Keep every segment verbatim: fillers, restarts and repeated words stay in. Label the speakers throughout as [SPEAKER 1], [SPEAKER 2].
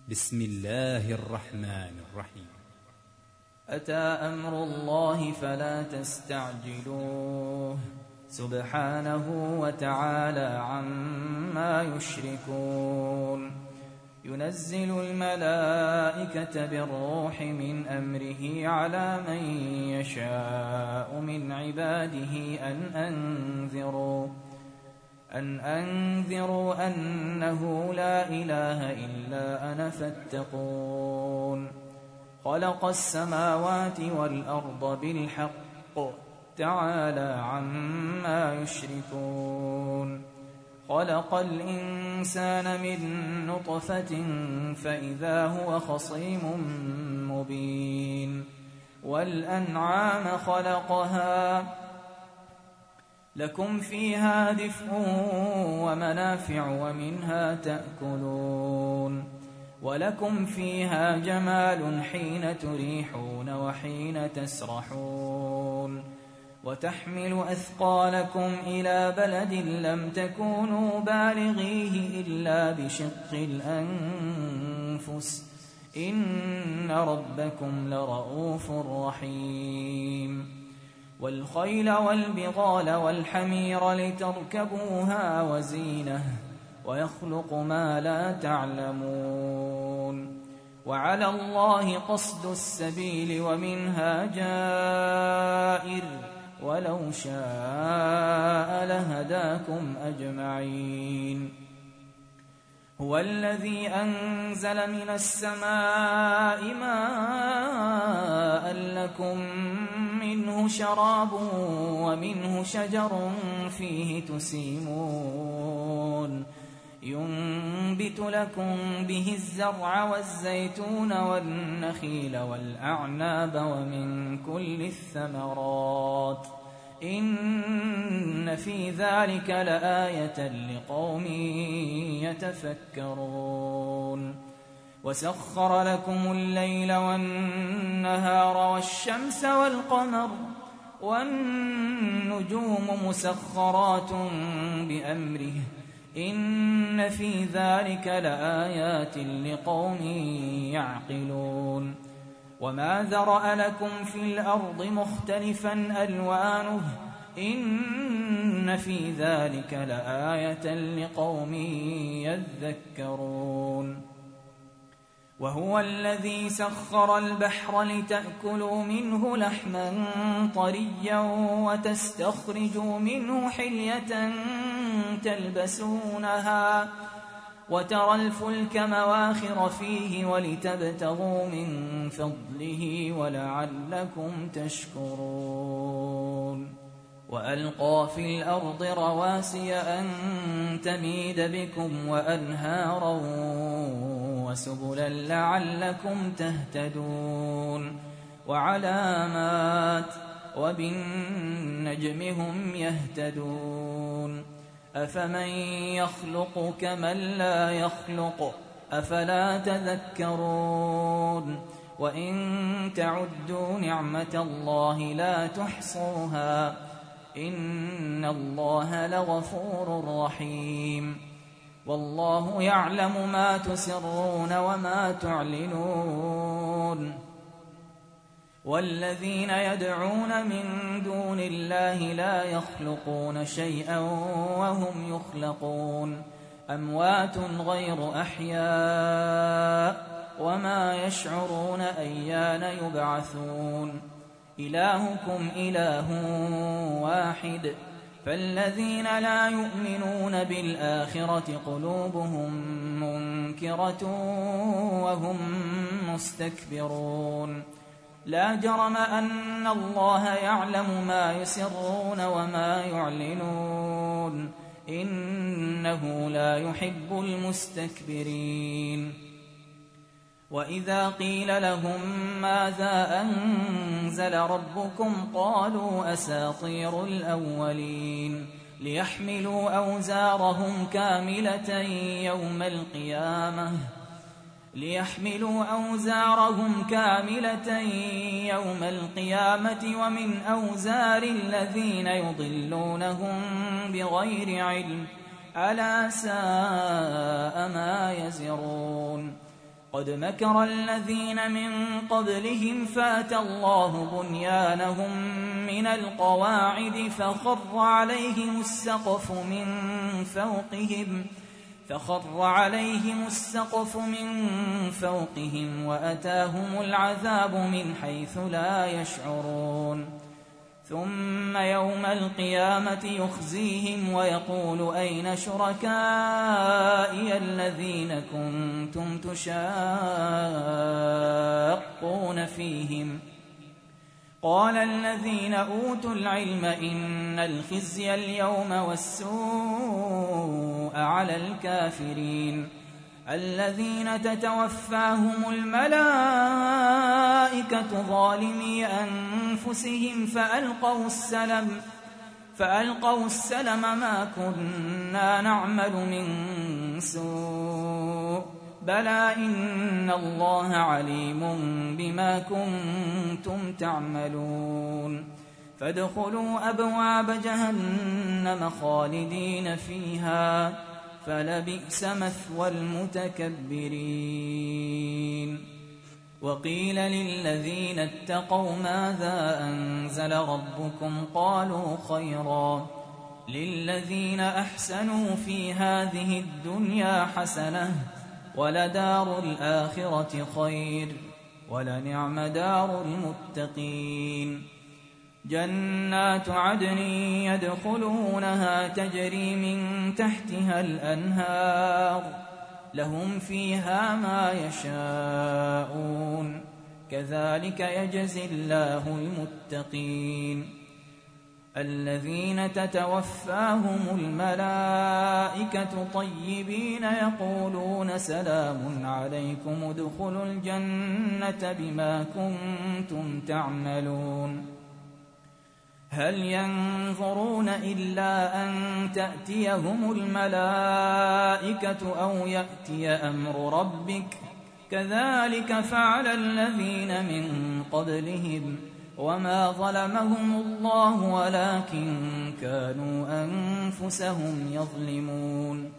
[SPEAKER 1] بسم الله الرحمن الرحيم.
[SPEAKER 2] أتى أمر الله فلا تستعجلوه سبحانه وتعالى عما يشركون. ينزل الملائكة بالروح من أمره على من يشاء من عباده أن أنذروا أن أنذروا أنه لا إله إلا أنا فاتقون. خلق السماوات والأرض بالحق تعالى عما يشركون. خلق الإنسان من نطفة فإذا هو خصيم مبين. والأنعام خلقها لكم فيها دفء ومنافع ومنها تأكلون. ولكم فيها جمال حين تريحون وحين تسرحون. وتحمل أثقالكم إلى بلد لم تكونوا بالغيه إلا بشق الأنفس إن ربكم لرؤوف رحيم. والخيل والبغال والحمير لتركبوها وزينة ويخلق ما لا تعلمون. وعلى الله قصد السبيل ومنها جائر ولو شاء لهداكم أجمعين. هو الذي أنزل من السماء ماء لكم منه شراب ومنه شجر فيه تسيمون. ينبت لكم به الزرع والزيتون والنخيل والأعناب ومن كل الثمرات إن في ذلك لآية لقوم يتفكرون. وسخر لكم الليل والنهار والشمس والقمر والنجوم مسخرات بأمره إن في ذلك لآيات لقوم يعقلون. وما ذرأ لكم في الأرض مختلفا ألوانه إن في ذلك لآية لقوم يذكرون. وهو الذي سخر البحر لتأكلوا منه لحما طريا وتستخرجوا منه حلية تلبسونها وترى الفلك مواخر فيه ولتبتغوا من فضله ولعلكم تشكرون. وألقى في الأرض رواسي أن تميد بكم وأنهارا وسبلا لعلكم تهتدون. وعلامات وبالنجم هم يهتدون. أفمن يخلق كمن لا يخلق أفلا تذكرون. وإن تعدوا نعمة الله لا تحصوها إن الله لغفور رحيم. والله يعلم ما تسرون وما تعلنون. والذين يدعون من دون الله لا يخلقون شيئا وهم يخلقون. أموات غير أحياء وما يشعرون أيان يبعثون. إلهكم إله واحد فالذين لا يؤمنون بالآخرة قلوبهم منكرة وهم مستكبرون. لا جرم أن الله يعلم ما يسرون وما يعلنون إنه لا يحب المستكبرين. وإذا قيل لهم ماذا أنزل ربكم قالوا أساطير الأولين ليحملوا أوزارهم كاملة يوم القيامة ليحملوا أوزارهم كاملة يوم القيامة ومن أوزار الذين يضلونهم بغير علم ألا ساء ما يزرون. قد مكر الذين من قبلهم فاتى الله بنيانهم من القواعد فخر عليهم السقف من فوقهم فخر عليهم السقف من فوقهم وأتاهم العذاب من حيث لا يشعرون ثم يوم القيامة يخزيهم ويقول أين شركائي الذين كنتم تشاقون فيهم قال الذين أوتوا العلم إن الخزي اليوم والسوء على الكافرين الذين تتوفاهم الملائكة ظالمي أنفسهم فألقوا السلم فألقوا السلم ما كنا نعمل من سوء بلى إن الله عليم بما كنتم تعملون فادخلوا أبواب جهنم خالدين فيها فلبئس مثوى المتكبرين وقيل للذين اتقوا ماذا أنزل ربكم قالوا خيرا للذين أحسنوا في هذه الدنيا حسنة ولدار الآخرة خير ولنعم دار المتقين جنات عدن يدخلونها تجري من تحتها الأنهار لهم فيها ما يشاءون كذلك يجزي الله المتقين الذين تتوفاهم الملائكة طيبين يقولون سلام عليكم ادخلوا الجنة بما كنتم تعملون هل ينظرون إلا أن تأتيهم الملائكة أو يأتي أمر ربك كذلك فعل الذين من قبلهم وما ظلمهم الله ولكن كانوا أنفسهم يظلمون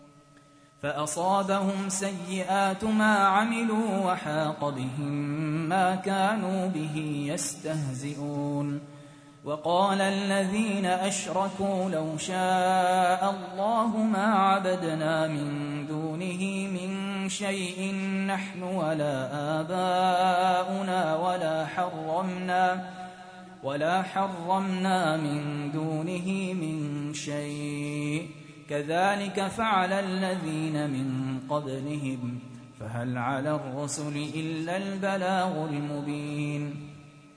[SPEAKER 2] فأصابهم سيئات ما عملوا وحاق بهم ما كانوا به يستهزئون وقال الذين أشركوا لو شاء الله ما عبدنا من دونه من شيء نحن ولا آباؤنا ولا حرمنا ولا حرمنا من دونه من شيء كذلك فعل الذين من قبلهم فهل على الرسل إلا البلاغ المبين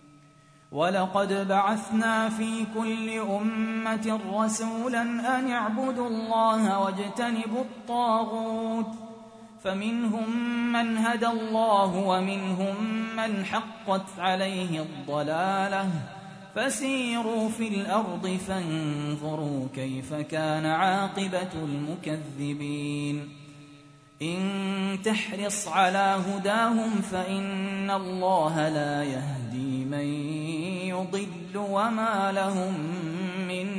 [SPEAKER 2] ولقد بعثنا في كل أمة رسولا أن اعبدوا الله واجتنبوا الطاغوت فمنهم من هدى الله ومنهم من حقت عليه الضلالة فسيروا في الأرض فانظروا كيف كان عاقبة المكذبين إن تحرص على هداهم فإن الله لا يهدي من يضل وما لهم من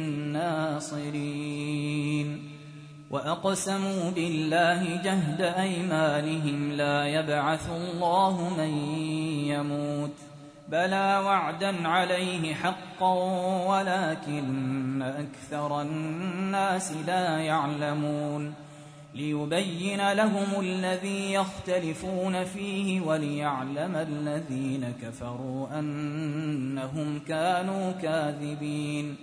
[SPEAKER 2] ناصرين وأقسموا بالله جهد أيمانهم لا يبعث الله من يموت بلى وعدا عليه حقا ولكن أكثر الناس لا يعلمون ليبين لهم الذي يختلفون فيه وليعلم الذين كفروا أنهم كانوا كاذبين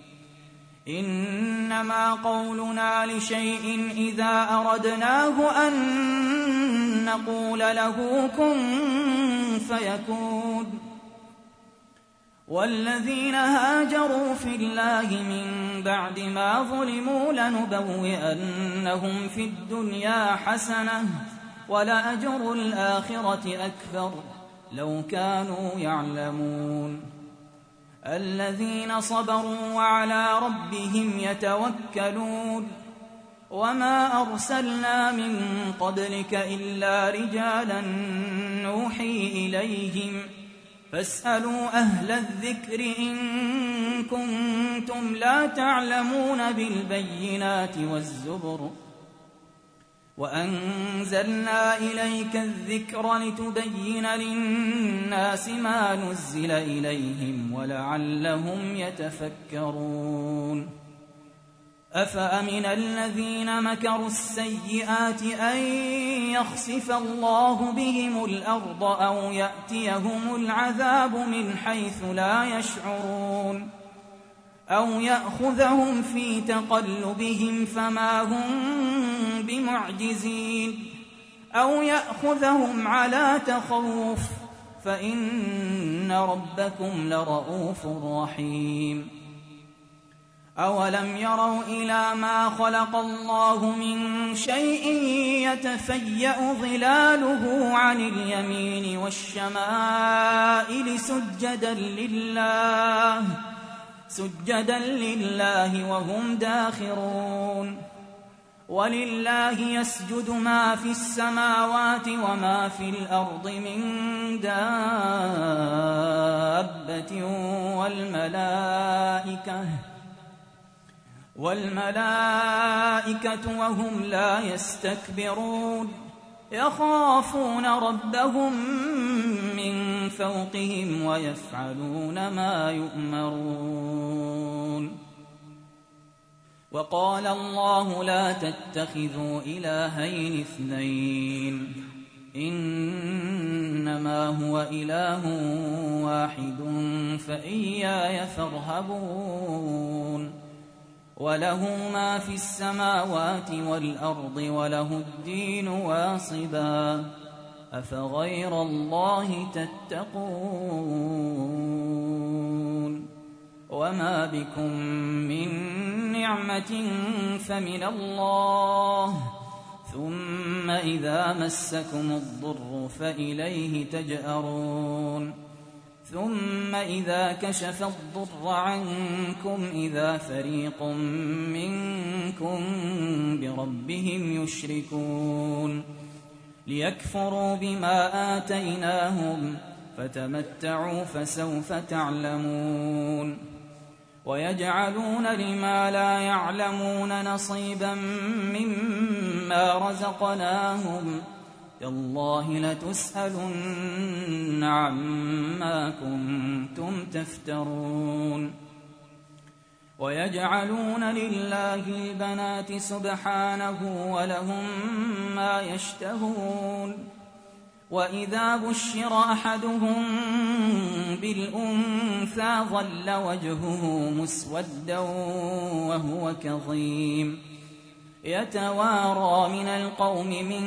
[SPEAKER 2] إنما قولنا لشيء إذا أردناه أن نقول له كن فيكون والذين هاجروا في الله من بعد ما ظلموا لنبوئنهم في الدنيا حسنة ولأجر الآخرة أكبر لو كانوا يعلمون الذين صبروا وعلى ربهم يتوكلون وما أرسلنا من قبلك إلا رجالا نوحي إليهم فاسألوا أهل الذكر إن كنتم لا تعلمون بالبينات والزبر وأنزلنا إليك الذكر لتبين للناس ما نزل إليهم ولعلهم يتفكرون أفأمن الذين مكروا السيئات أن يخسف الله بهم الأرض أو يأتيهم العذاب من حيث لا يشعرون أو يأخذهم في تقلبهم فما هم بمعجزين أو يأخذهم على تخوف فإن ربكم لرؤوف رحيم أولم يروا إلى ما خلق الله من شيء يتفيأ ظلاله عن اليمين والشمائل سجدا لله سجدا لله وهم داخرون ولله يسجد ما في السماوات وما في الأرض من دابة والملائكة والملائكة وهم لا يستكبرون يخافون ربهم من فوقهم ويفعلون ما يؤمرون وقال الله لا تتخذوا إلهين اثنين إنما هو إله واحد فإياي فارهبون وله ما في السماوات والأرض وله الدين واصبا أفغير الله تتقون وما بكم من نعمة فمن الله ثم إذا مسكم الضر فإليه تجأرون ثم إذا كشف الضر عنكم إذا فريق منكم بربهم يشركون ليكفروا بما آتيناهم فتمتعوا فسوف تعلمون ويجعلون لما لا يعلمون نصيبا مما رزقناهم تالله لتسألن عما كنتم تفترون ويجعلون لله البنات سبحانه ولهم ما يشتهون وإذا بشر أحدهم بالأنثى ظل وجهه مسودا وهو كظيم يتوارى من القوم من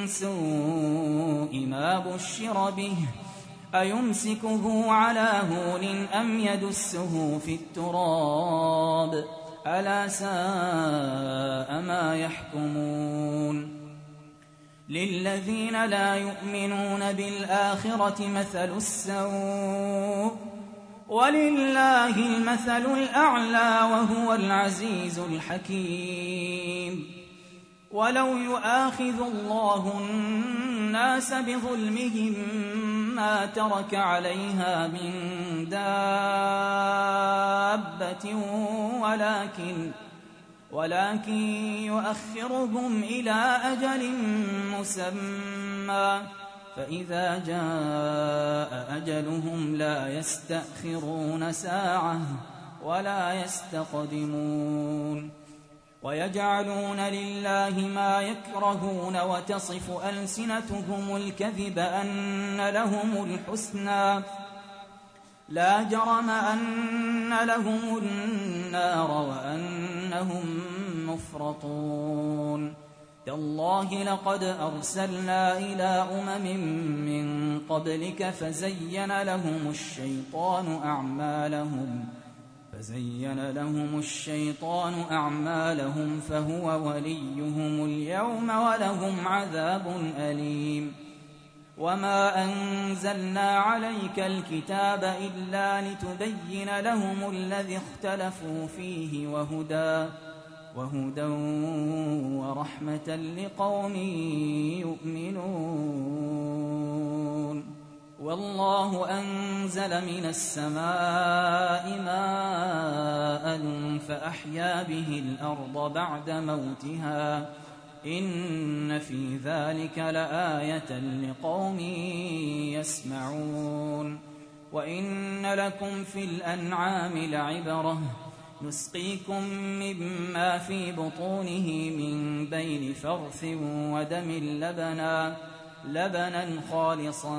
[SPEAKER 2] سوء ما بشر به أيمسكه على هون أم يدسه في التراب ألا ساء ما يحكمون للذين لا يؤمنون بالآخرة مثل السوء ولله المثل الأعلى وهو العزيز الحكيم ولو يؤاخذ الله الناس بظلمهم ما ترك عليها من دابة ولكن ولكن يؤخرهم إلى أجل مسمى فإذا جاء أجلهم لا يستأخرون ساعة ولا يستقدمون ويجعلون لله ما يكرهون وتصف ألسنتهم الكذب أن لهم الحسنى لا جرم أن لهم النار وأنهم مفرطون تالله لقد أرسلنا إلى أمم من قبلك فزين لهم الشيطان أعمالهم فزين لهم الشيطان أعمالهم فهو وليهم اليوم ولهم عذاب أليم وما أنزلنا عليك الكتاب إلا لتبين لهم الذي اختلفوا فيه وهدى وهدى ورحمة لقوم يؤمنون والله أنزل من السماء ماء فأحيا به الأرض بعد موتها إن في ذلك لآية لقوم يسمعون. وإن لكم في الأنعام لعبرة نسقيكم مما في بطونه من بين فرث ودم لبنا لبنا خالصا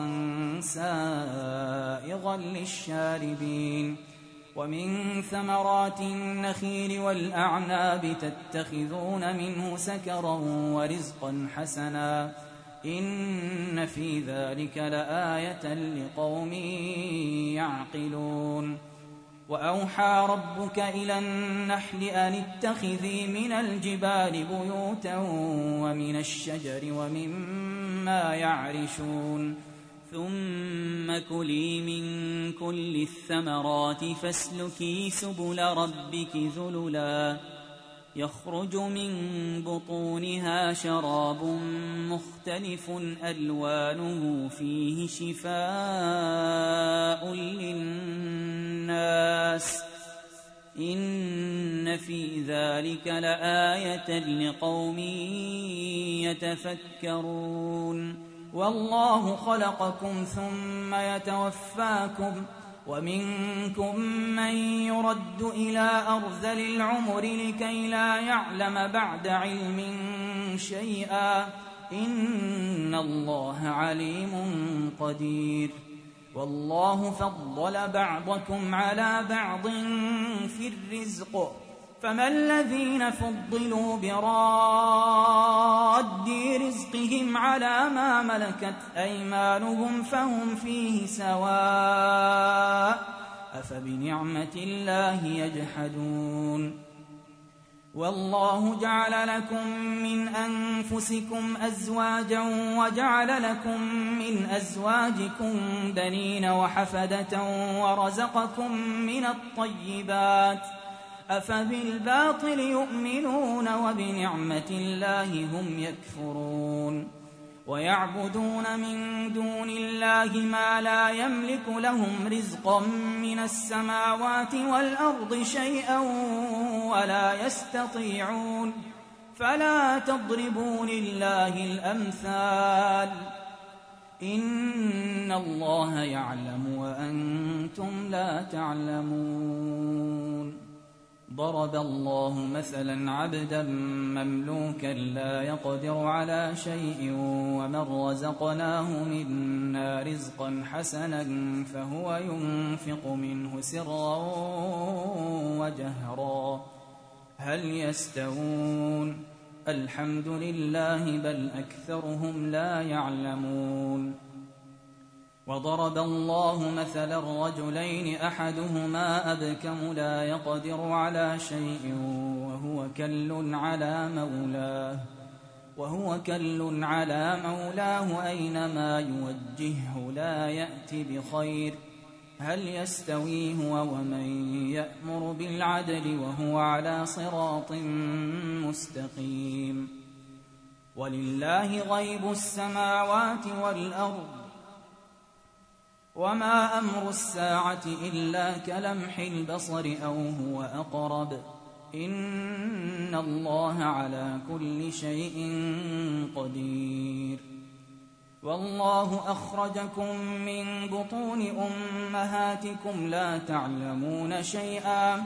[SPEAKER 2] سائغا للشاربين. ومن ثمرات النخيل والأعناب تتخذون منه سكرا ورزقا حسنا إن في ذلك لآية لقوم يعقلون. وأوحى ربك إلى النحل أن اتخذي من الجبال بيوتا ومن الشجر ومما يعرشون ثم كلي من كل الثمرات فاسلكي سبل ربك ذللا يخرج من بطونها شراب مختلف ألوانه فيه شفاء للناس إن في ذلك لآية لقوم يتفكرون. والله خلقكم ثم يتوفاكم ومنكم من يرد إلى أرذل العمر لكي لا يعلم بعد علم شيئا إن الله عليم قدير. والله فضل بعضكم على بعض في الرزق فما الذين فضلوا براد رزقهم على ما ملكت أيمانهم فهم فيه سواء أفبنعمة الله يجحدون. والله جعل لكم من أنفسكم أزواجا وجعل لكم من أزواجكم بنين وحفدة ورزقكم من الطيبات أفبالباطل يؤمنون وبنعمة الله هم يكفرون. ويعبدون من دون الله ما لا يملك لهم رزقا من السماوات والأرض شيئا ولا يستطيعون فلا تضربوا لله الأمثال إن الله يعلم وأنتم لا تعلمون. ضرب الله مثلا عبدا مملوكا لا يقدر على شيء ومن رزقناه منا رزقا حسنا فهو ينفق منه سرا وجهرا هل يستوون الحمد لله بل أكثرهم لا يعلمون. وضرب الله مثلا رجلين أحدهما أبكم لا يقدر على شيء وهو كل على مولاه وهو كل على مولاه أينما يوجهه لا يأتي بخير هل يستوي هو ومن يأمر بالعدل وهو على صراط مستقيم. ولله غيب السماوات والأرض وما أمر الساعة إلا كلمح البصر أو هو أقرب إن الله على كل شيء قدير. والله أخرجكم من بطون أمهاتكم لا تعلمون شيئا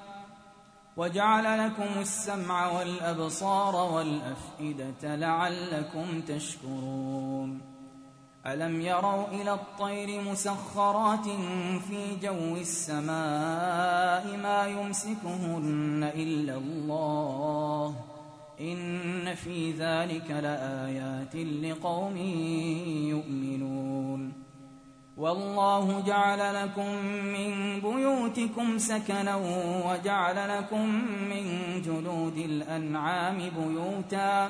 [SPEAKER 2] وجعل لكم السمع والأبصار والأفئدة لعلكم تشكرون. ألم يروا إلى الطير مسخرات في جو السماء ما يمسكهن إلا الله إن في ذلك لآيات لقوم يؤمنون. والله جعل لكم من بيوتكم سكنا وجعل لكم من جلود الأنعام بيوتا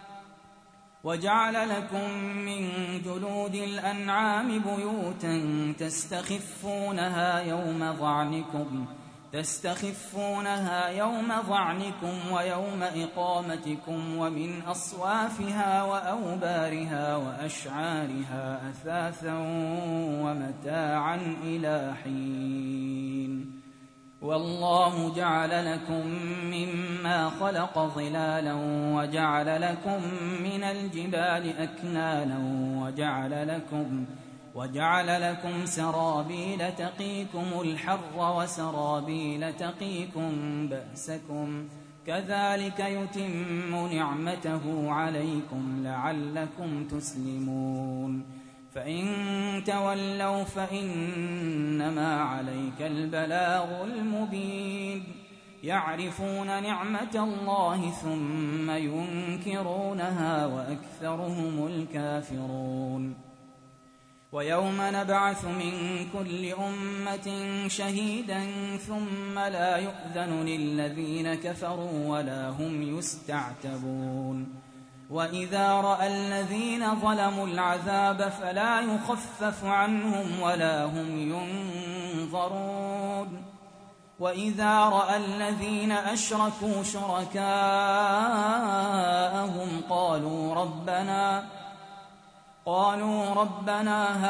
[SPEAKER 2] وجعل لكم من جلود الأنعام بيوتا تستخفونها يوم ظعنكم تستخفونها يوم ظعنكم ويوم إقامتكم ومن أصوافها وأوبارها وأشعارها أثاثا ومتاعا إلى حين. والله جعل لكم مما خلق ظلالا وجعل لكم من الجبال أكنانا وجعل لكم وجعل لكم سرابيل تقيكم الحر وسرابيل تقيكم بأسكم كذلك يتم نعمته عليكم لعلكم تسلمون فإن تولوا فإنما عليك البلاغ المبين يعرفون نعمة الله ثم ينكرونها وأكثرهم الكافرون ويوم نبعث من كل أمة شهيدا ثم لا يؤذن للذين كفروا ولا هم يستعتبون وإذا رأى الذين ظلموا العذاب فلا يخفف عنهم ولا هم ينظرون وإذا رأى الذين أشركوا شركاءهم قالوا ربنا قالوا ربنا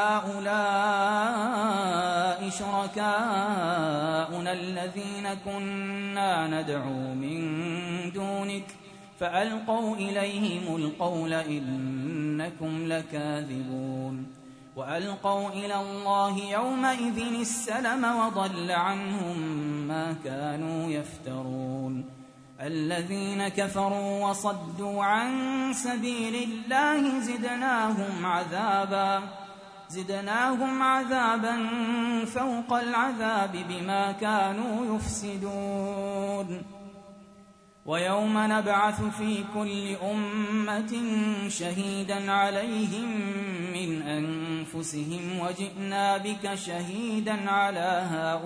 [SPEAKER 2] هؤلاء شركاؤنا الذين كنا ندعو من دونك فألقوا إليهم القول إنكم لكاذبون وألقوا إلى الله يومئذ السلم وضل عنهم ما كانوا يفترون الذين كفروا وصدوا عن سبيل الله زدناهم عذابا زدناهم عذابا فوق العذاب بما كانوا يفسدون ويوم نبعث في كل أمة شهيدا عليهم من أنفسهم وجئنا بك شهيدا على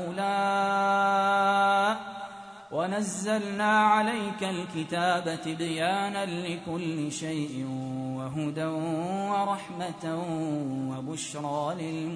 [SPEAKER 2] هؤلاء ونزلنا عليك الكتاب تبيانا لكل شيء وهدى ورحمة وبشرى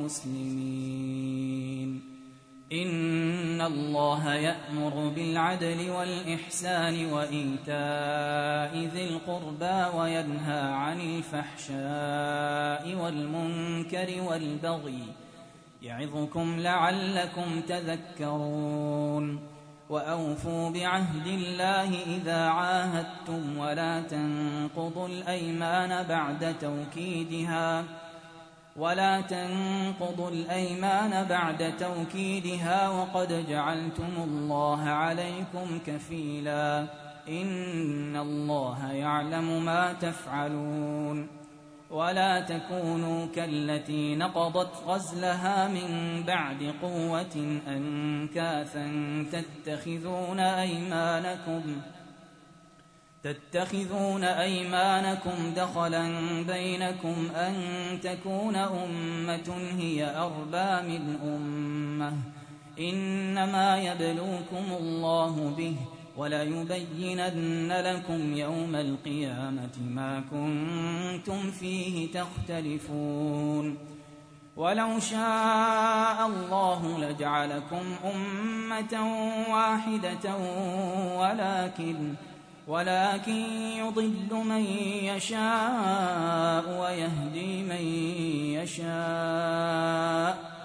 [SPEAKER 2] للمسلمين إن الله يأمر بالعدل والإحسان وإيتاء ذي القربى وينهى عن الفحشاء والمنكر والبغي يعظكم لعلكم تذكرون وأوفوا بعهد الله إذا عاهدتم ولا تنقضوا الأيمان بعد توكيدها ولا تنقضوا الأيمان بعد توكيدها وقد جعلتم الله عليكم كفيلا إن الله يعلم ما تفعلون ولا تكونوا كالتي نقضت غزلها من بعد قوة أنكاثا تتخذون أيمانكم تتخذون أيمانكم دخلا بينكم أن تكون أمة هي أربى من أمة إنما يبلوكم الله به وليبينن لكم يوم القيامة ما كنتم فيه تختلفون ولو شاء الله لجعلكم أمة واحدة ولكن ولكن يضل من يشاء ويهدي من يشاء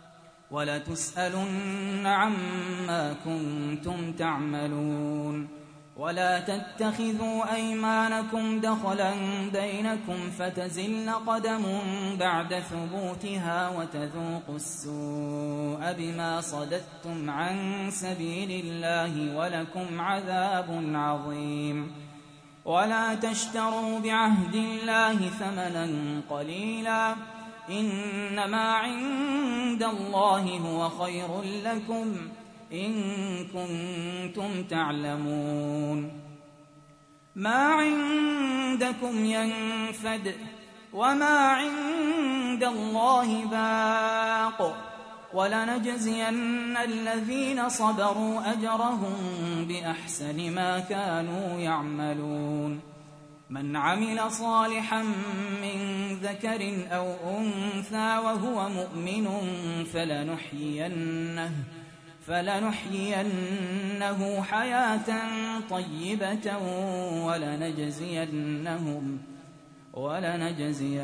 [SPEAKER 2] ولتسألن عما كنتم تعملون ولا تتخذوا أيمانكم دخلا بينكم فتزل قدم بعد ثبوتها وتذوقوا السوء بما صددتم عن سبيل الله ولكم عذاب عظيم ولا تشتروا بعهد الله ثمنا قليلا إنما عند الله هو خير لكم إن كنتم تعلمون ما عندكم ينفد وما عند الله باق ولنجزين الذين صبروا أجرهم بأحسن ما كانوا يعملون من عمل صالحا من ذكر أو أنثى وهو مؤمن فلنحيينه فلنحيينه حياة طيبة ولنجزينهم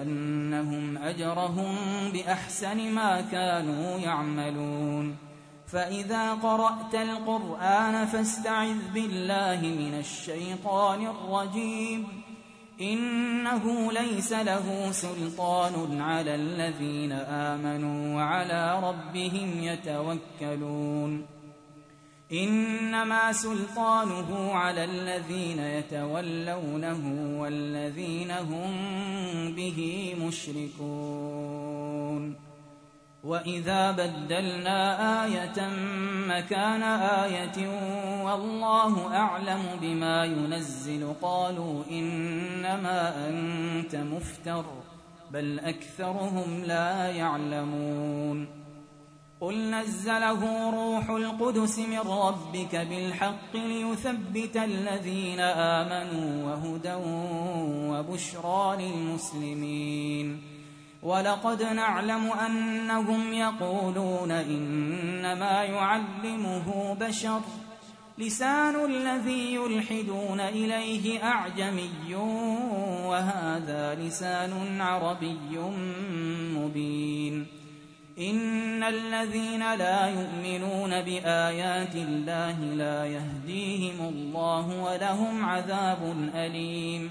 [SPEAKER 2] ولنجزينهم أجرهم بأحسن ما كانوا يعملون فإذا قرأت القرآن فاستعذ بالله من الشيطان الرجيم إنه ليس له سلطان على الذين آمنوا وعلى ربهم يتوكلون إنما سلطانه على الذين يتولونه والذين هم به مشركون وإذا بدلنا آية مكان آية والله أعلم بما ينزل قالوا إنما أنت مفتر بل أكثرهم لا يعلمون قل نزله روح القدس من ربك بالحق ليثبت الذين آمنوا وهدى وبشرى للمسلمين ولقد نعلم أنهم يقولون إنما يعلمه بشر لسان الذي يلحدون إليه أعجمي وهذا لسان عربي مبين إن الذين لا يؤمنون بآيات الله لا يهديهم الله ولهم عذاب أليم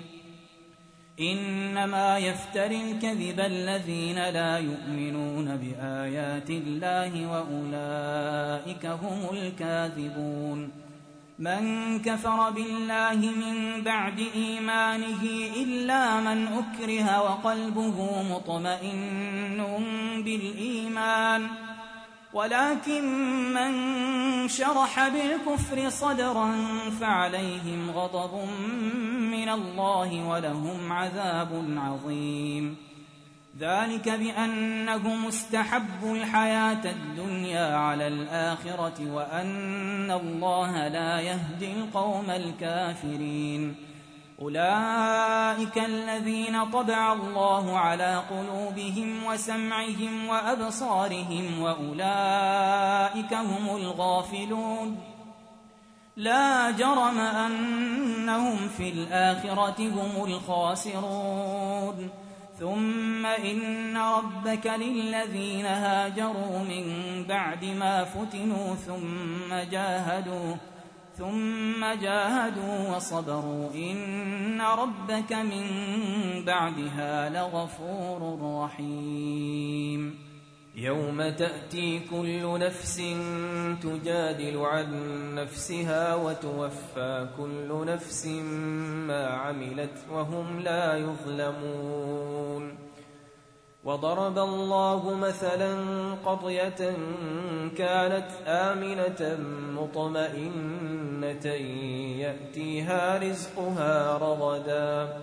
[SPEAKER 2] إنما يفتري الكذب الذين لا يؤمنون بآيات الله وأولئك هم الكاذبون من كفر بالله من بعد إيمانه إلا من أكره وقلبه مطمئن بالإيمان ولكن من شرح بالكفر صدرا فعليهم غضب من الله ولهم عذاب عظيم ذلك بأنهم استحبوا الحياة الدنيا على الآخرة وأن الله لا يهدي القوم الكافرين أولئك الذين طبع الله على قلوبهم وسمعهم وأبصارهم وأولئك هم الغافلون لا جرم أنهم في الآخرة هم الخاسرون ثم إن ربك للذين هاجروا من بعد ما فتنوا ثم جاهدوا ثم جاهدوا وصبروا إن ربك من بعدها لغفور رحيم
[SPEAKER 3] يوم تأتي كل نفس تجادل عن نفسها وتوفى كل نفس ما عملت وهم لا يظلمون وضرب الله مثلا قرية كانت آمنة مطمئنة يأتيها رزقها رغدا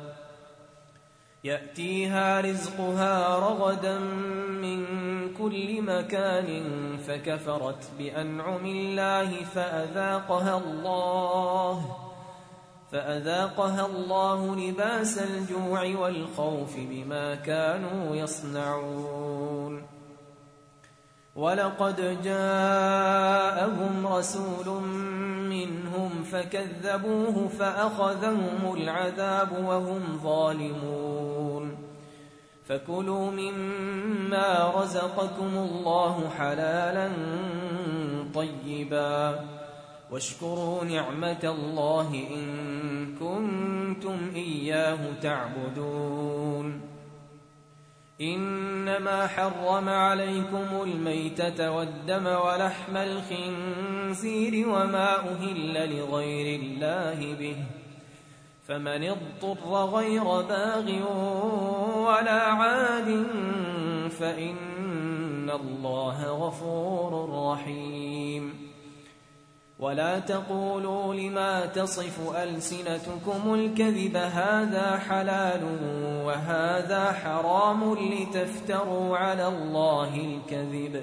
[SPEAKER 3] يأتيها رزقها رغدا من كل مكان فكفرت بأنعم الله فأذاقها الله فأذاقها الله لباس الجوع والخوف بما كانوا يصنعون ولقد جاءهم رسول منهم فكذبوه فأخذهم العذاب وهم ظالمون فكلوا مما رزقكم الله حلالا طيبا واشكروا نعمة الله إن كنتم إياه تعبدون إنما حرم عليكم الميتة والدم ولحم الخنزير وما أهل لغير الله به فمن اضطر غير باغ ولا عاد فإن الله غفور رحيم ولا تقولوا لما تصف ألسنتكم الكذب هذا حلال وهذا حرام لتفتروا على الله الكذب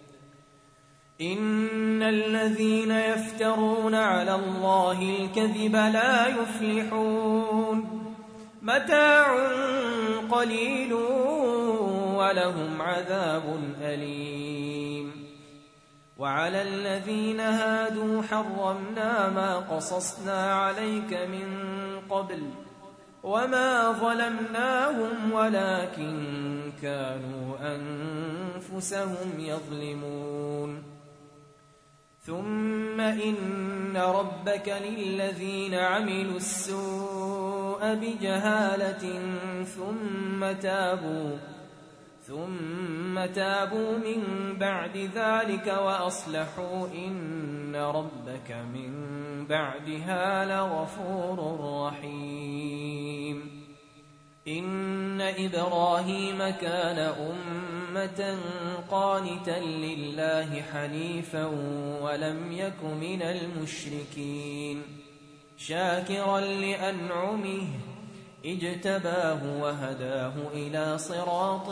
[SPEAKER 3] إن الذين يفترون على الله الكذب لا يفلحون متاع قليل ولهم عذاب أليم وعلى الذين هادوا حرمنا ما قصصنا عليك من قبل وما ظلمناهم ولكن كانوا أنفسهم يظلمون ثم إن ربك للذين عملوا السوء بجهالة ثم تابوا ثم تابوا من بعد ذلك وأصلحوا إن ربك من بعدها لغفور رحيم. إن إبراهيم كان أمة قانتا لله حنيفا ولم يك من المشركين شاكرا لأنعمه اجتباه وهداه إلى صراط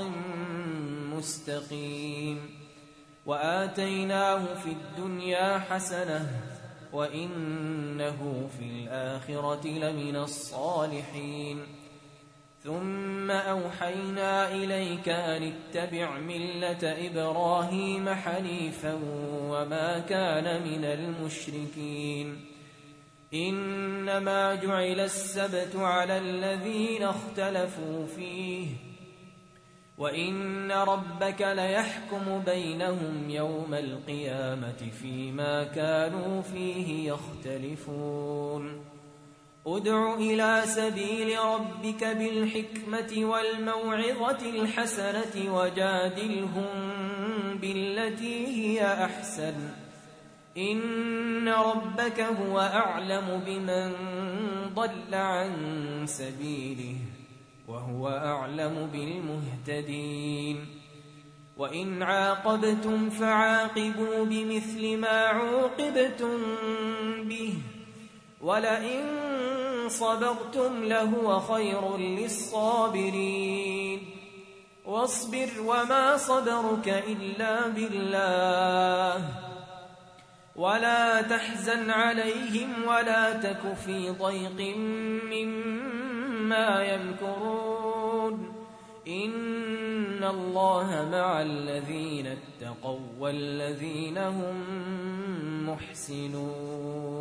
[SPEAKER 3] مستقيم. وآتيناه في الدنيا حسنة وإنه في الآخرة لمن الصالحين. ثم أوحينا إليك أن اتبع ملة إبراهيم حنيفا وما كان من المشركين. إنما جعل السبت على الذين اختلفوا فيه وإن ربك ليحكم بينهم يوم القيامة فيما كانوا فيه يختلفون. ادع إلى سبيل ربك بالحكمة والموعظة الحسنة وجادلهم بالتي هي أحسن إن ربك هو أعلم بمن ضل عن سبيله وهو أعلم بالمهتدين. وإن عاقبتم فعاقبوا بمثل ما عوقبتم به ولئن صبرتم لهو خير للصابرين. واصبر وما صبرك إلا بالله ولا تحزن عليهم ولا تك في ضيق مما يمكرون. إن الله مع الذين اتقوا والذين هم محسنون.